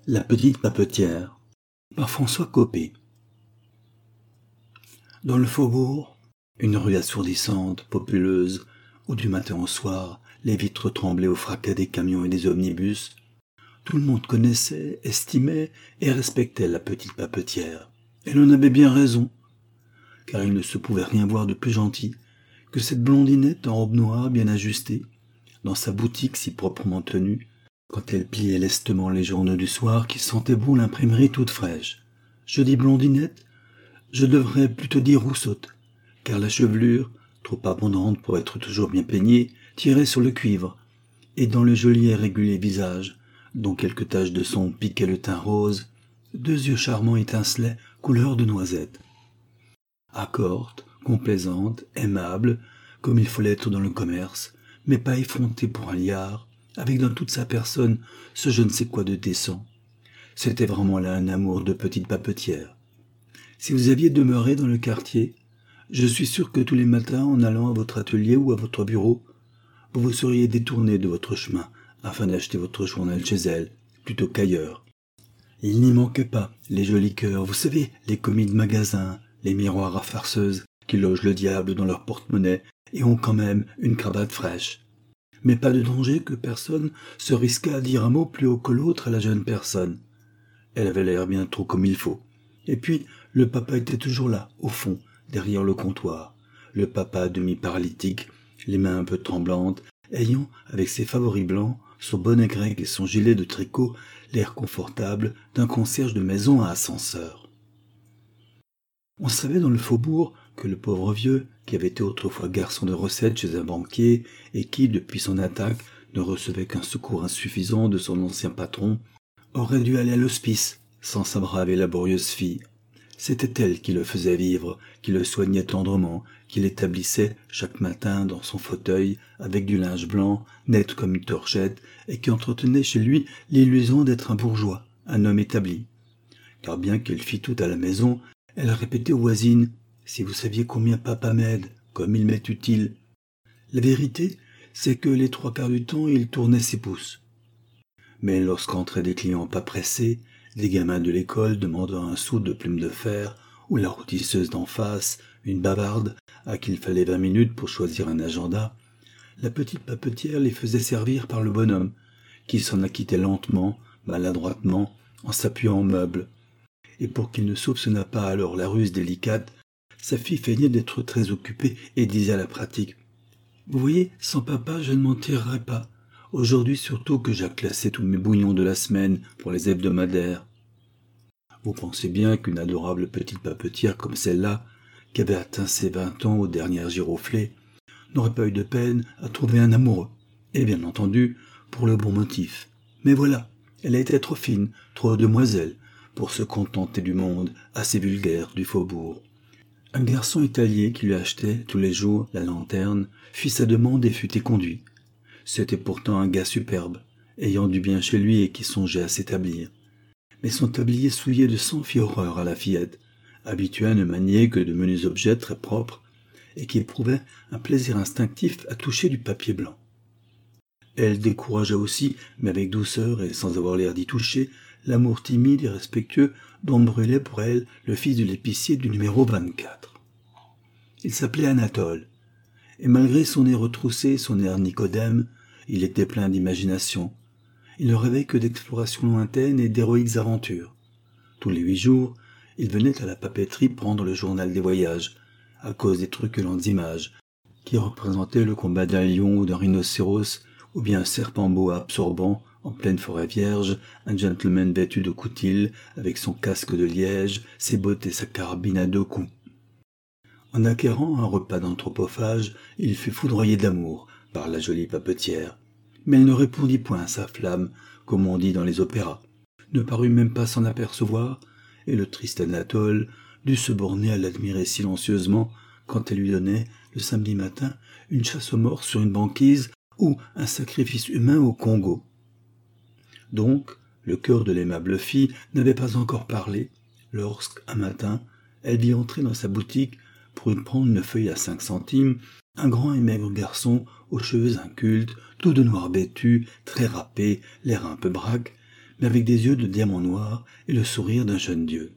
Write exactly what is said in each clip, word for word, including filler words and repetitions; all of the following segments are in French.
La petite papetière par François Copé. Dans le faubourg, une rue assourdissante, populeuse, où du matin au soir, les vitres tremblaient au fracas des camions et des omnibus, tout le monde connaissait, estimait et respectait la petite papetière. Et l'on avait bien raison, car il ne se pouvait rien voir de plus gentil que cette blondinette en robe noire bien ajustée, dans sa boutique si proprement tenue, quand elle pliait lestement les journaux du soir qui sentaient bon l'imprimerie toute fraîche. Je dis blondinette, je devrais plutôt dire roussotte, car la chevelure, trop abondante pour être toujours bien peignée, tirait sur le cuivre, et dans le joli et régulier visage, dont quelques taches de son piquaient le teint rose, deux yeux charmants étincelaient, couleur de noisette. Accorte, complaisante, aimable, comme il faut l'être dans le commerce, mais pas effrontée pour un liard, avec dans toute sa personne ce je ne sais quoi de décent. C'était vraiment là un amour de petite papetière. Si vous aviez demeuré dans le quartier, je suis sûr que tous les matins, en allant à votre atelier ou à votre bureau, vous vous seriez détourné de votre chemin afin d'acheter votre journal chez elle, plutôt qu'ailleurs. Il n'y manquait pas les jolis cœurs, vous savez, les commis de magasin, les miroirs à farceuses qui logent le diable dans leur porte-monnaie et ont quand même une cravate fraîche. Mais pas de danger que personne se risquât à dire un mot plus haut que l'autre à la jeune personne. Elle avait l'air bien trop comme il faut. Et puis, le papa était toujours là, au fond, derrière le comptoir. Le papa demi-paralytique, les mains un peu tremblantes, ayant, avec ses favoris blancs, son bonnet grec et son gilet de tricot, l'air confortable d'un concierge de maison à ascenseur. On savait dans le faubourg que le pauvre vieux, qui avait été autrefois garçon de recette chez un banquier et qui, depuis son attaque, ne recevait qu'un secours insuffisant de son ancien patron, aurait dû aller à l'hospice sans sa brave et laborieuse fille. C'était elle qui le faisait vivre, qui le soignait tendrement, qui l'établissait chaque matin dans son fauteuil avec du linge blanc, net comme une torchette, et qui entretenait chez lui l'illusion d'être un bourgeois, un homme établi. Car bien qu'elle fît tout à la maison, elle répétait aux voisines « Si vous saviez combien papa m'aide, comme il m'est utile !» La vérité, c'est que les trois quarts du temps, il tournait ses pouces. Mais lorsqu'entraient des clients pas pressés, des gamins de l'école demandant un sou de plume de fer, ou la rôtisseuse d'en face, une bavarde, à qui il fallait vingt minutes pour choisir un agenda, la petite papetière les faisait servir par le bonhomme, qui s'en acquittait lentement, maladroitement, en s'appuyant au meuble. Et pour qu'il ne soupçonnât pas alors la ruse délicate, sa fille feignait d'être très occupée et disait à la pratique « Vous voyez, sans papa, je ne m'en tirerais pas. Aujourd'hui surtout que j'ai classé tous mes bouillons de la semaine pour les hebdomadaires. » Vous pensez bien qu'une adorable petite papetière comme celle-là, qui avait atteint ses vingt ans aux dernières giroflées, n'aurait pas eu de peine à trouver un amoureux, et bien entendu, pour le bon motif. Mais voilà, elle était trop fine, trop demoiselle, pour se contenter du monde assez vulgaire du faubourg. Un garçon italien qui lui achetait tous les jours la lanterne fit sa demande et fut éconduit. C'était pourtant un gars superbe, ayant du bien chez lui et qui songeait à s'établir. Mais son tablier souillé de sang fit horreur à la fillette, habituée à ne manier que de menus objets très propres, et qui éprouvait un plaisir instinctif à toucher du papier blanc. Elle découragea aussi, mais avec douceur et sans avoir l'air d'y toucher, l'amour timide et respectueux dont brûlait pour elle le fils de l'épicier du numéro vingt-quatre. Il s'appelait Anatole, et malgré son nez retroussé et son air Nicodème, il était plein d'imagination. Il ne rêvait que d'explorations lointaines et d'héroïques aventures. Tous les huit jours, il venait à la papeterie prendre le journal des voyages, à cause des truculentes images, qui représentaient le combat d'un lion ou d'un rhinocéros, ou bien un serpent boa absorbant, en pleine forêt vierge, un gentleman vêtu de coutil, avec son casque de liège, ses bottes et sa carabine à deux coups. En acquérant un repas d'anthropophage, il fut foudroyé d'amour par la jolie papetière. Mais elle ne répondit point à sa flamme, comme on dit dans les opéras, ne parut même pas s'en apercevoir, et le triste Anatole dut se borner à l'admirer silencieusement quand elle lui donnait, le samedi matin, une chasse aux morts sur une banquise ou un sacrifice humain au Congo. Donc, le cœur de l'aimable fille n'avait pas encore parlé, lorsqu'un matin, elle vit entrer dans sa boutique, pour y prendre une feuille à cinq centimes, un grand et maigre garçon aux cheveux incultes, tout de noir vêtu, très râpé, l'air un peu braque, mais avec des yeux de diamant noir et le sourire d'un jeune dieu.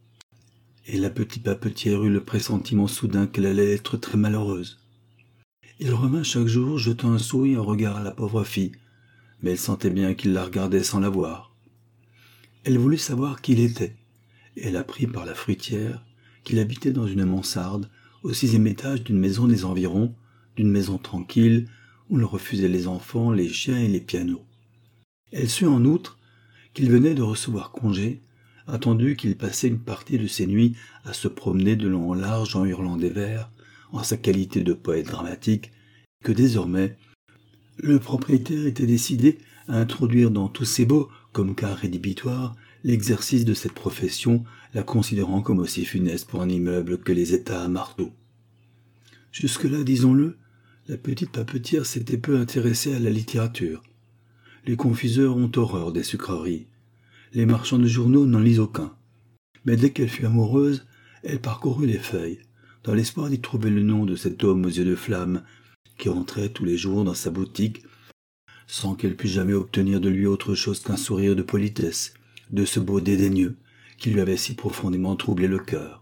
Et la petite papetière eut le pressentiment soudain qu'elle allait être très malheureuse. Il revint chaque jour jetant un sou et un regard à la pauvre fille, mais elle sentait bien qu'il la regardait sans la voir. Elle voulut savoir qui il était, et elle apprit par la fruitière qu'il habitait dans une mansarde au sixième étage d'une maison des environs, d'une maison tranquille où l'on refusait les enfants, les chiens et les pianos. Elle sut en outre qu'il venait de recevoir congé, attendu qu'il passait une partie de ses nuits à se promener de long en large en hurlant des vers, en sa qualité de poète dramatique, que désormais le propriétaire était décidé à introduire dans tous ses baux, comme cas rédhibitoire, l'exercice de cette profession, la considérant comme aussi funeste pour un immeuble que les États à marteau. Jusque-là, disons-le, la petite papetière s'était peu intéressée à la littérature. Les confiseurs ont horreur des sucreries. Les marchands de journaux n'en lisent aucun. Mais dès qu'elle fut amoureuse, elle parcourut les feuilles, dans l'espoir d'y trouver le nom de cet homme aux yeux de flamme, qui entrait tous les jours dans sa boutique, sans qu'elle pût jamais obtenir de lui autre chose qu'un sourire de politesse, de ce beau dédaigneux, qui lui avait si profondément troublé le cœur.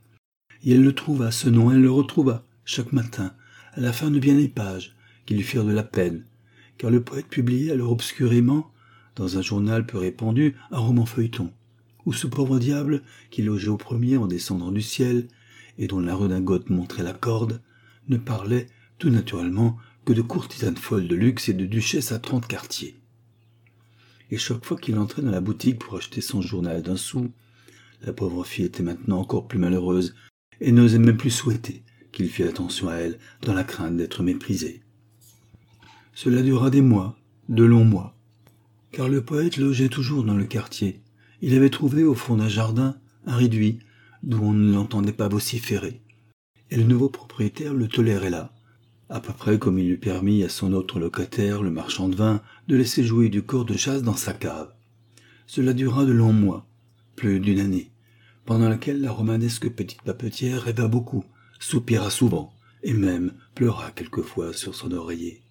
Et elle le trouva, ce nom, elle le retrouva, chaque matin, à la fin de bien des pages, qui lui firent de la peine, car le poète publiait alors obscurément, dans un journal peu répandu, un roman feuilleton, où ce pauvre diable, qui logeait au premier en descendant du ciel, et dont la redingote montrait la corde, ne parlait, tout naturellement, que de courtisanes folles de luxe et de duchesses à trente quartiers. Et chaque fois qu'il entrait dans la boutique pour acheter son journal d'un sou, la pauvre fille était maintenant encore plus malheureuse, et n'osait même plus souhaiter qu'il fît attention à elle, dans la crainte d'être méprisé. Cela dura des mois, de longs mois, car le poète logeait toujours dans le quartier. Il avait trouvé au fond d'un jardin un réduit, d'où on ne l'entendait pas vociférer, et le nouveau propriétaire le tolérait là, à peu près comme il eût permis à son autre locataire, le marchand de vin, de laisser jouer du cor de chasse dans sa cave. Cela dura de longs mois, plus d'une année, pendant laquelle la romanesque petite papetière rêva beaucoup, soupira souvent, et même pleura quelquefois sur son oreiller.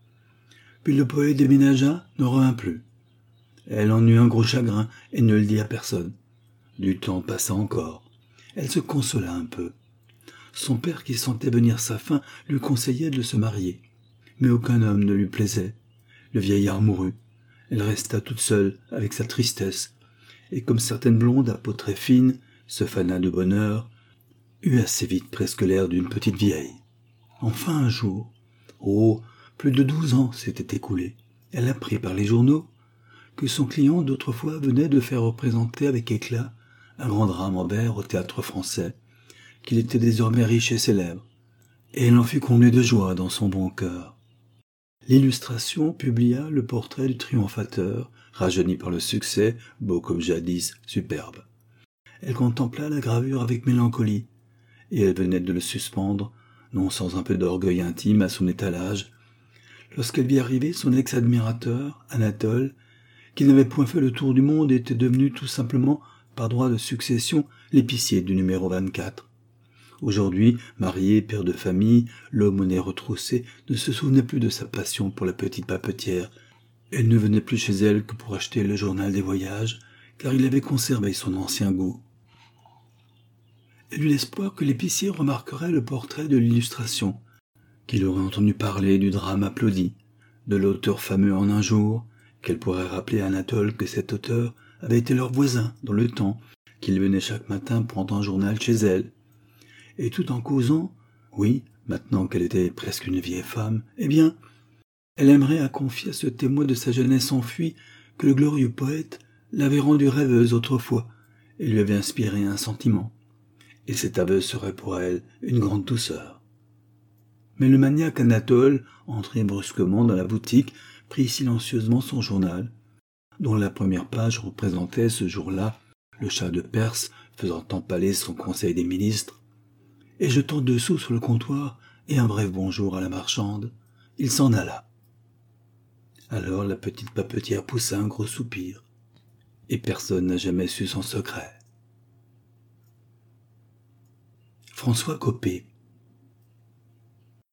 Puis le poète déménagea, ne revint plus. Elle en eut un gros chagrin et ne le dit à personne. Du temps passa encore. Elle se consola un peu. Son père, qui sentait venir sa fin, lui conseillait de se marier. Mais aucun homme ne lui plaisait. Le vieillard mourut. Elle resta toute seule, avec sa tristesse, et comme certaines blondes à peau très fine, se fana de bonheur, eut assez vite presque l'air d'une petite vieille. Enfin un jour, oh, plus de douze ans s'étaient écoulés, elle apprit par les journaux que son client d'autrefois venait de faire représenter avec éclat un grand drame en vers au théâtre français, qu'il était désormais riche et célèbre, et elle en fut comblée de joie dans son bon cœur. L'Illustration publia le portrait du triomphateur, rajeuni par le succès, beau comme jadis, superbe. Elle contempla la gravure avec mélancolie, et elle venait de le suspendre, non sans un peu d'orgueil intime, à son étalage, lorsqu'elle vit arriver son ex-admirateur, Anatole, qui n'avait point fait le tour du monde et était devenu tout simplement, par droit de succession, l'épicier du numéro vingt-quatre. Aujourd'hui, marié, père de famille, l'homme au nez retroussé ne se souvenait plus de sa passion pour la petite papetière. Elle ne venait plus chez elle que pour acheter le journal des voyages, car il avait conservé son ancien goût. Elle eut l'espoir que l'épicier remarquerait le portrait de l'Illustration, qu'il aurait entendu parler du drame applaudi, de l'auteur fameux en un jour, qu'elle pourrait rappeler à Anatole que cet auteur avait été leur voisin dans le temps, qu'il venait chaque matin prendre un journal chez elle. Et tout en causant, oui, maintenant qu'elle était presque une vieille femme, eh bien, elle aimerait à confier à ce témoin de sa jeunesse enfuie que le glorieux poète l'avait rendue rêveuse autrefois et lui avait inspiré un sentiment. Et cet aveu serait pour elle une grande douceur. Mais le maniaque Anatole, entré brusquement dans la boutique, prit silencieusement son journal, dont la première page représentait ce jour-là le Shah de Perse faisant empaler son conseil des ministres, et jetant deux sous sur le comptoir et un bref bonjour à la marchande, il s'en alla. Alors la petite papetière poussa un gros soupir, et personne n'a jamais su son secret. François Copé.